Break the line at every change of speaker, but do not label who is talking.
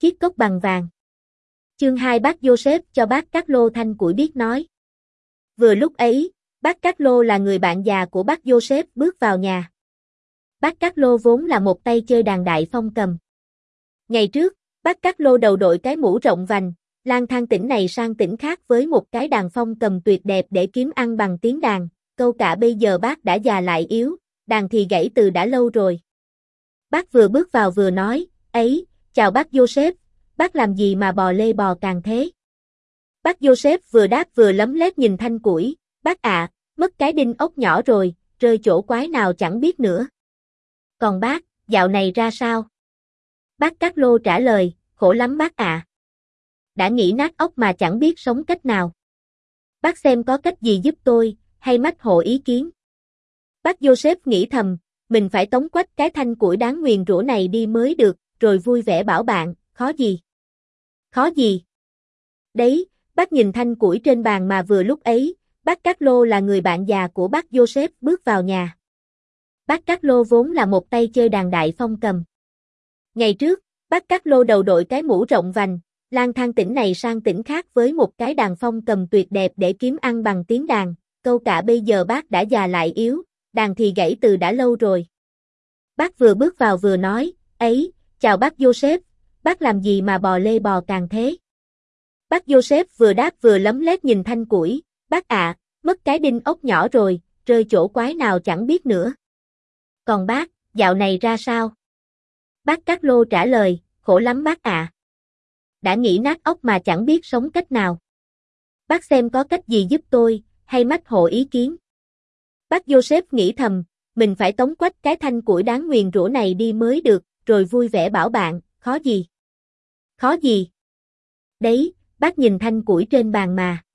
chiếc cốc bằng vàng. Chương 2 Bác Joseph cho bác Cát Lô thanh củi biết nói. Vừa lúc ấy, bác Cát Lô là người bạn già của bác Joseph bước vào nhà. Bác Cát Lô vốn là một tay chơi đàn đại phong cầm. Ngày trước, bác Cát Lô đầu đội cái mũ rộng vành, lang thang tỉnh này sang tỉnh khác với một cái đàn phong cầm tuyệt đẹp để kiếm ăn bằng tiếng đàn, câu cả bây giờ bác đã già lại yếu, đàn thì gãy từ đã lâu rồi. Bác vừa bước vào vừa nói, ấy, chào bác Joseph, bác làm gì mà bò lê bò càng thế? Bác Joseph vừa đáp vừa lấm lét nhìn thanh củi, bác ạ, mất cái đinh ốc nhỏ rồi, rơi chỗ quái nào chẳng biết nữa. Còn bác, dạo này ra sao? Bác Cát Lô trả lời, khổ lắm bác ạ. Đã nghĩ nát ốc mà chẳng biết sống cách nào. Bác xem có cách gì giúp tôi, hay mách hộ ý kiến. Bác Joseph nghĩ thầm, mình phải tống quách cái thanh củi đáng nguyền rủa này đi mới được, rồi vui vẻ bảo bạn, khó gì? Khó gì? Đấy, bác nhìn thanh củi trên bàn mà vừa lúc ấy, bác Cát Lô là người bạn già của bác Joseph bước vào nhà. Bác Cát Lô vốn là một tay chơi đàn đại phong cầm. Ngày trước, bác Cát Lô đầu đội cái mũ rộng vành, lang thang tỉnh này sang tỉnh khác với một cái đàn phong cầm tuyệt đẹp để kiếm ăn bằng tiếng đàn, câu cả bây giờ bác đã già lại yếu, đàn thì gãy từ đã lâu rồi. Bác vừa bước vào vừa nói, ấy, chào bác Joseph, bác làm gì mà bò lê bò càng thế? Bác Joseph vừa đáp vừa lấm lét nhìn thanh củi, bác ạ, mất cái đinh ốc nhỏ rồi, rơi chỗ quái nào chẳng biết nữa. Còn bác, dạo này ra sao? Bác Cát Lô trả lời, khổ lắm bác ạ. Đã nghĩ nát ốc mà chẳng biết sống cách nào. Bác xem có cách gì giúp tôi, hay mách hộ ý kiến. Bác Joseph nghĩ thầm, mình phải tống quách cái thanh củi đáng nguyền rủa này đi mới được, rồi vui vẻ bảo bạn, khó gì? Khó gì? Đấy, bác nhìn thanh củi trên bàn mà.